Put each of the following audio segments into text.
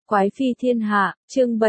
Quái phi thiên hạ, chương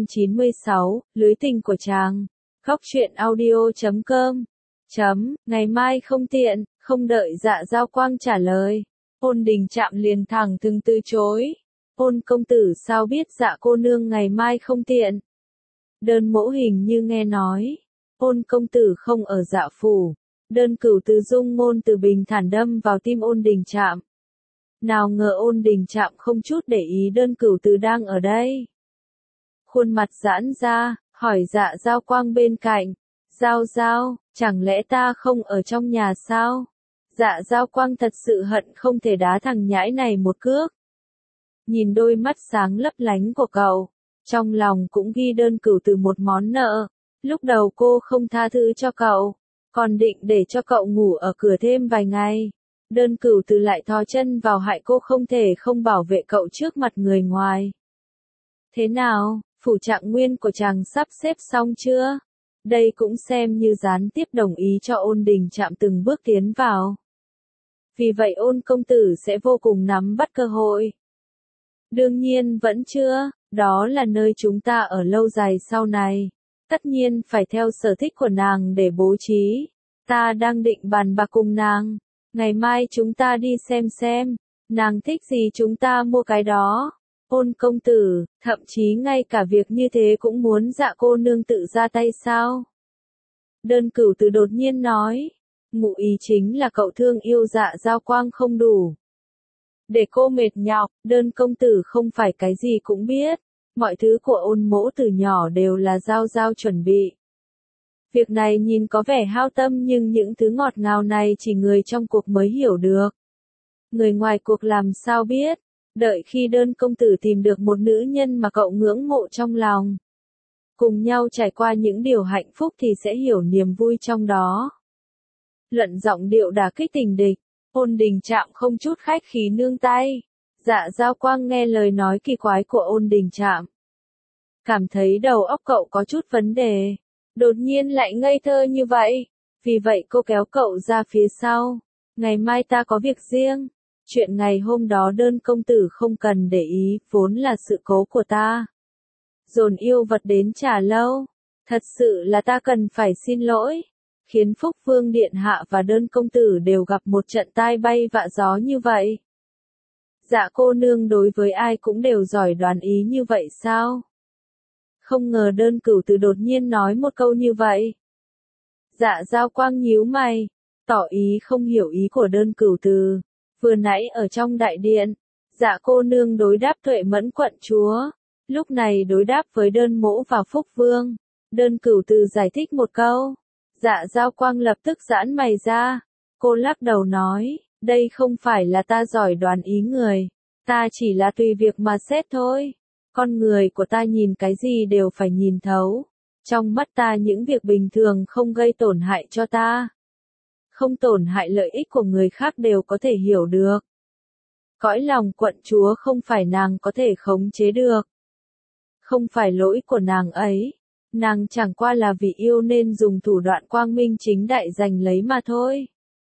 796, lưới tình của chàng. Góc truyện audio.com. Ngày mai không tiện, không đợi Dạ Giao Quang trả lời. Ôn Đình Trạm liền thẳng thừng từ chối. Ôn công tử sao biết Dạ cô nương ngày mai không tiện? Đơn Mỗ hình như nghe nói. Ôn công tử không ở Dạ phủ. Đơn Cửu từ dung ngôn từ bình thản đâm vào tim Ôn Đình Trạm. Nào ngờ Ôn Đình Trạm không chút để ý Đơn Cửu từ đang ở đây. Khuôn mặt giãn ra, hỏi Dạ Giao Quang bên cạnh. Giao, chẳng lẽ ta không ở trong nhà sao? Dạ Giao Quang thật sự hận không thể đá thằng nhãi này một cước. Nhìn đôi mắt sáng lấp lánh của cậu, trong lòng cũng ghi Đơn Cửu từ một món nợ. Lúc đầu cô không tha thứ cho cậu, còn định để cho cậu ngủ ở cửa thêm vài ngày. Đơn Cửu từ lại thò chân vào hại cô không thể không bảo vệ cậu trước mặt người ngoài. Thế nào, phủ Trạng Nguyên của chàng sắp xếp xong chưa? Đây cũng xem như gián tiếp đồng ý cho Ôn Đình Trạm từng bước tiến vào. Vì vậy Ôn công tử sẽ vô cùng nắm bắt cơ hội. Đương nhiên vẫn chưa, đó là nơi chúng ta ở lâu dài sau này. Tất nhiên phải theo sở thích của nàng để bố trí. Ta đang định bàn bạc cùng nàng. Ngày mai chúng ta đi xem, nàng thích gì chúng ta mua cái đó. Ôn công tử, thậm chí ngay cả việc như thế cũng muốn Dạ cô nương tự ra tay sao? Đơn Cửu từ đột nhiên nói, ngụ ý chính là cậu thương yêu Dạ Giao Quang không đủ. Để cô mệt nhọc, Đơn công tử không phải cái gì cũng biết, mọi thứ của Ôn mỗ từ nhỏ đều là Giao chuẩn bị. Việc này nhìn có vẻ hao tâm nhưng những thứ ngọt ngào này chỉ người trong cuộc mới hiểu được. Người ngoài cuộc làm sao biết, đợi khi Đơn công tử tìm được một nữ nhân mà cậu ngưỡng mộ trong lòng. Cùng nhau trải qua những điều hạnh phúc thì sẽ hiểu niềm vui trong đó. Luận giọng điệu đả kích tình địch, Ôn Đình Trạm không chút khách khí nương tay. Dạ Giao Quang nghe lời nói kỳ quái của Ôn Đình Trạm. Cảm thấy đầu óc cậu có chút vấn đề. Đột nhiên lại ngây thơ như vậy. Vì vậy cô kéo cậu ra phía sau. Ngày mai ta có việc riêng. Chuyện ngày hôm đó Đơn công tử không cần để ý, vốn là sự cố của ta. Dồn yêu vật đến trả lâu. Thật sự là ta cần phải xin lỗi. Khiến Phúc Vương Điện Hạ và Đơn công tử đều gặp một trận tai bay vạ gió như vậy. Dạ cô nương đối với ai cũng đều giỏi đoán ý như vậy sao? Không ngờ Đơn Cửu từ đột nhiên nói một câu như vậy. Dạ Giao Quang nhíu mày, tỏ ý không hiểu ý của Đơn Cửu từ. Vừa nãy ở trong đại điện, Dạ cô nương đối đáp Tuệ Mẫn quận chúa, lúc này đối đáp với Đơn mỗ và Phúc Vương. Đơn Cửu từ giải thích một câu. Dạ Giao Quang lập tức giãn mày ra. Cô lắc đầu nói, đây không phải là ta giỏi đoán ý người, ta chỉ là tùy việc mà xét thôi. Con người của ta nhìn cái gì đều phải nhìn thấu. Trong mắt ta những việc bình thường không gây tổn hại cho ta, không tổn hại lợi ích của người khác đều có thể hiểu được. Cõi lòng quận chúa không phải nàng có thể khống chế được. Không phải lỗi của nàng ấy. Nàng chẳng qua là vì yêu nên dùng thủ đoạn quang minh chính đại giành lấy mà thôi.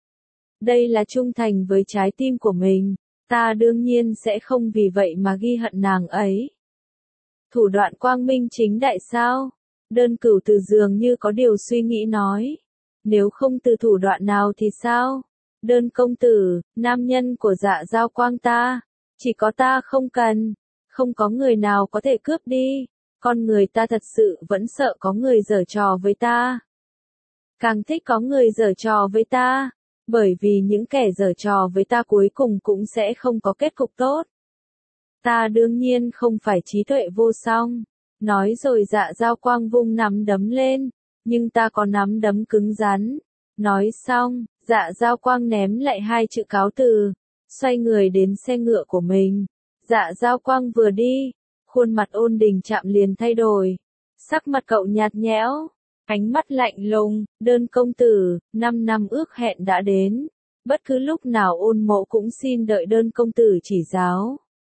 Đây là trung thành với trái tim của mình. Ta đương nhiên sẽ không vì vậy mà ghi hận nàng ấy. Thủ đoạn quang minh chính đại sao? Đơn Cửu từ dường như có điều suy nghĩ nói. Nếu không từ thủ đoạn nào thì sao? Đơn công tử, nam nhân của Dạ Giao Quang ta, chỉ có ta không cần, không có người nào có thể cướp đi. Con người ta thật sự vẫn sợ có người giở trò với ta. Càng thích có người giở trò với ta, bởi vì những kẻ giở trò với ta cuối cùng cũng sẽ không có kết cục tốt. Ta đương nhiên không phải trí tuệ vô song. Nói rồi Dạ Giao Quang vung nắm đấm lên, nhưng ta có nắm đấm cứng rắn. Nói xong, Dạ Giao Quang ném lại hai chữ cáo từ, xoay người đến xe ngựa của mình. Dạ Giao Quang vừa đi, khuôn mặt Ôn Đình Trạm liền thay đổi. Sắc mặt cậu nhạt nhẽo, ánh mắt lạnh lùng. Đơn công tử, 5 năm ước hẹn đã đến. Bất cứ lúc nào Ôn mỗ cũng xin đợi Đơn công tử chỉ giáo.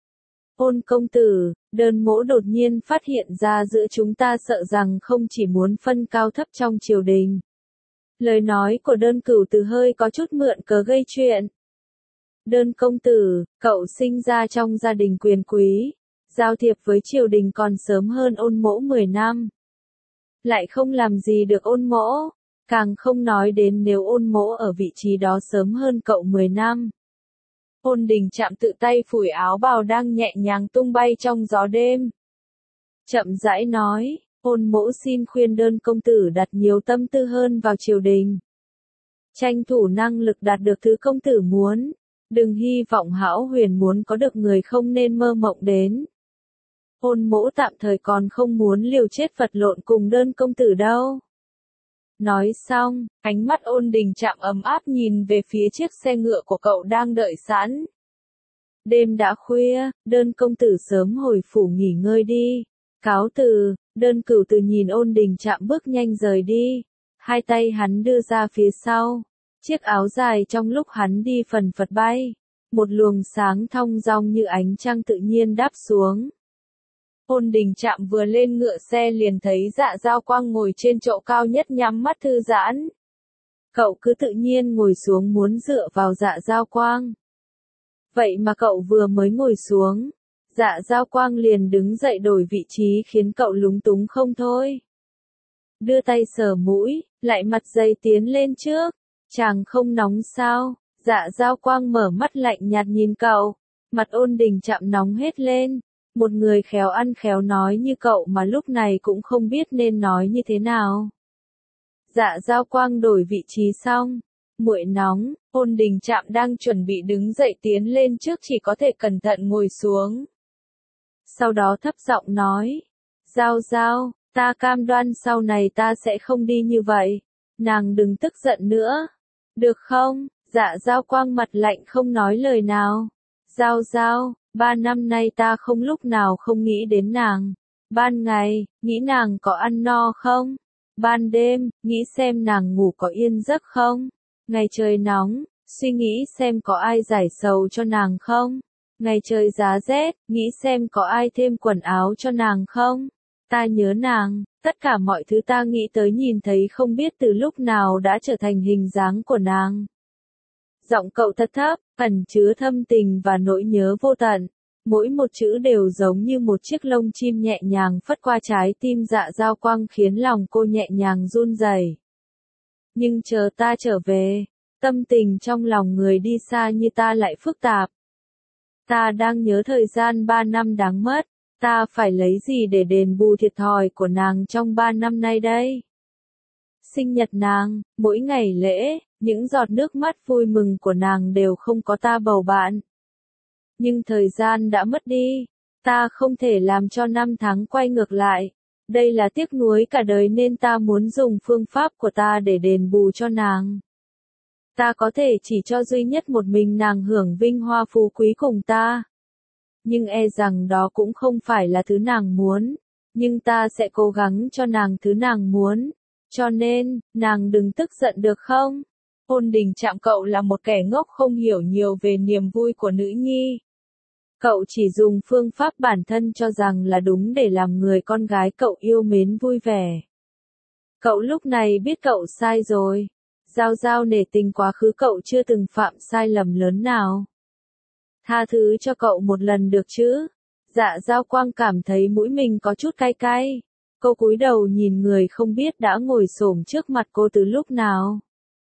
Ôn công tử, Đơn mỗ đột nhiên phát hiện ra giữa chúng ta sợ rằng không chỉ muốn phân cao thấp trong triều đình. Lời nói của Đơn Cửu từ hơi có chút mượn cớ gây chuyện. Đơn công tử, cậu sinh ra trong gia đình quyền quý. Giao thiệp với triều đình còn sớm hơn Ôn Mỗ 10 năm. Lại không làm gì được Ôn Mỗ, càng không nói đến nếu Ôn Mỗ ở vị trí đó sớm hơn cậu 10 năm. Ôn Đình Trạm tự tay phủi áo bào đang nhẹ nhàng tung bay trong gió đêm. Chậm rãi nói, Ôn Mỗ xin khuyên đơn công tử đặt nhiều tâm tư hơn vào triều đình. Tranh thủ năng lực đạt được thứ công tử muốn. Đừng hy vọng hão huyền muốn có được người không nên mơ mộng đến. Ôn Mỗ tạm thời còn không muốn liều chết vật lộn cùng đơn công tử đâu. Nói xong, ánh mắt Ôn Đình Trạm ấm áp nhìn về phía chiếc xe ngựa của cậu đang đợi sẵn. Đêm đã khuya, đơn công tử sớm hồi phủ nghỉ ngơi đi. Cáo từ, đơn cửu từ nhìn Ôn Đình Trạm bước nhanh rời đi. Hai tay hắn đưa ra phía sau. Chiếc áo dài trong lúc hắn đi phần phật bay. Một luồng sáng thong dong như ánh trăng tự nhiên đáp xuống. Ôn Đình Trạm vừa lên ngựa xe liền thấy Dạ Giao Quang ngồi trên chỗ cao nhất nhắm mắt thư giãn. Cậu cứ tự nhiên ngồi xuống muốn dựa vào Dạ Giao Quang. Vậy mà cậu vừa mới ngồi xuống, Dạ Giao Quang liền đứng dậy đổi vị trí khiến cậu lúng túng không thôi. Đưa tay sờ mũi, lại mặt dày tiến lên trước. Chàng không nóng sao? Dạ Giao Quang mở mắt lạnh nhạt nhìn cậu. Mặt Ôn Đình Trạm nóng hết lên. Một người khéo ăn khéo nói như cậu mà lúc này cũng không biết nên nói như thế nào. Dạ Giao Quang đổi vị trí xong. Muội nóng, Ôn Đình Trạm đang chuẩn bị đứng dậy tiến lên trước chỉ có thể cẩn thận ngồi xuống. Sau đó thấp giọng nói. Giao Giao, ta cam đoan sau này ta sẽ không đi như vậy. Nàng đừng tức giận nữa. Được không? Dạ Giao Quang mặt lạnh không nói lời nào. Giao Giao, 3 năm nay ta không lúc nào không nghĩ đến nàng. Ban ngày, nghĩ nàng có ăn no không? Ban đêm, nghĩ xem nàng ngủ có yên giấc không? Ngày trời nóng, suy nghĩ xem có ai giải sầu cho nàng không? Ngày trời giá rét, nghĩ xem có ai thêm quần áo cho nàng không? Ta nhớ nàng, tất cả mọi thứ ta nghĩ tới nhìn thấy không biết từ lúc nào đã trở thành hình dáng của nàng. Giọng cậu thật thấp, ẩn chứa thâm tình và nỗi nhớ vô tận. Mỗi một chữ đều giống như một chiếc lông chim nhẹ nhàng phất qua trái tim Dạ Giao Quang khiến lòng cô nhẹ nhàng run rẩy. Nhưng chờ ta trở về, tâm tình trong lòng người đi xa như ta lại phức tạp. Ta đang nhớ thời gian 3 năm đáng mất, ta phải lấy gì để đền bù thiệt thòi của nàng trong 3 năm nay đây? Sinh nhật nàng, mỗi ngày lễ, những giọt nước mắt vui mừng của nàng đều không có ta bầu bạn. Nhưng thời gian đã mất đi, ta không thể làm cho năm tháng quay ngược lại. Đây là tiếc nuối cả đời nên ta muốn dùng phương pháp của ta để đền bù cho nàng. Ta có thể chỉ cho duy nhất một mình nàng hưởng vinh hoa phú quý cùng ta. Nhưng e rằng đó cũng không phải là thứ nàng muốn. Nhưng ta sẽ cố gắng cho nàng thứ nàng muốn. Cho nên, nàng đừng tức giận được không? Ôn Đình Trạm cậu là một kẻ ngốc không hiểu nhiều về niềm vui của nữ nhi. Cậu chỉ dùng phương pháp bản thân cho rằng là đúng để làm người con gái cậu yêu mến vui vẻ. Cậu lúc này biết cậu sai rồi. Giao Giao nể tình quá khứ cậu chưa từng phạm sai lầm lớn nào. Tha thứ cho cậu một lần được chứ? Dạ Giao Quang cảm thấy mũi mình có chút cay cay. Cô cúi đầu nhìn người không biết đã ngồi xổm trước mặt cô từ lúc nào.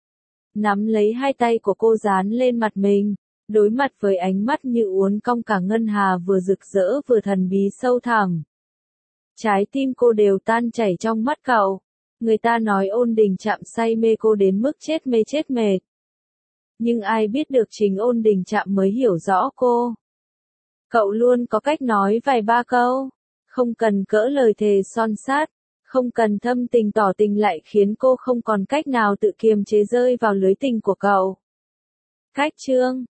Nắm lấy hai tay của cô dán lên mặt mình, đối mặt với ánh mắt như uốn cong cả ngân hà vừa rực rỡ vừa thần bí sâu thẳm. Trái tim cô đều tan chảy trong mắt cậu. Người ta nói Ôn Đình Trạm say mê cô đến mức chết mê chết mệt. Nhưng ai biết được chính Ôn Đình Trạm mới hiểu rõ cô. Cậu luôn có cách nói vài ba câu, không cần cỡ lời thề son sát, không cần thâm tình tỏ tình lại khiến cô không còn cách nào tự kiềm chế rơi vào lưới tình của cậu. Cách chương